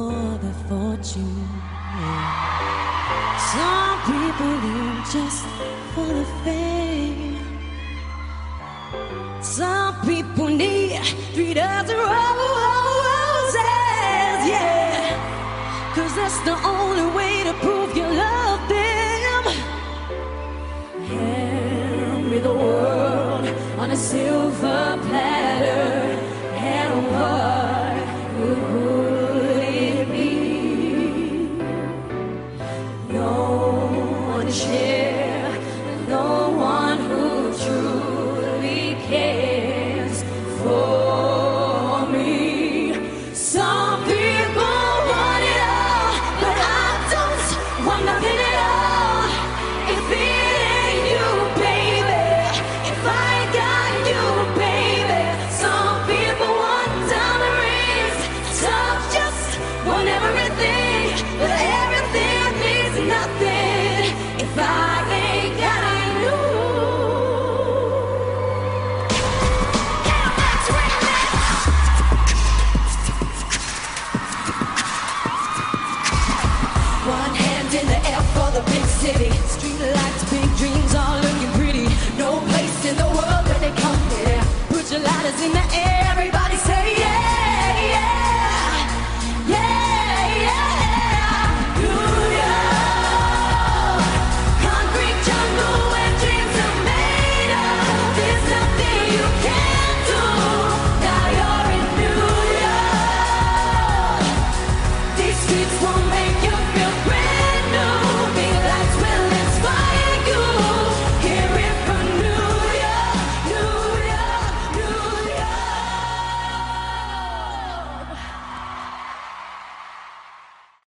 for the fortune. Some people live just for the fame. Some people need 3 dozen roses, yeah, 'cause that's the only way to prove you love them. Hand me the world on a silver platter, and what would it be? No one to share, no one who truly cares for me. Some people want it all, but I don't want nothing at all. If it ain't you, baby, if I ain't got you, baby. Some people want diamond rings, some just want everything, but everything means nothing if I ain't got you. One hand in the air for the big city. Street lights, big dreams, all looking pretty. No place in the world where they come here. Put your lighters in the air.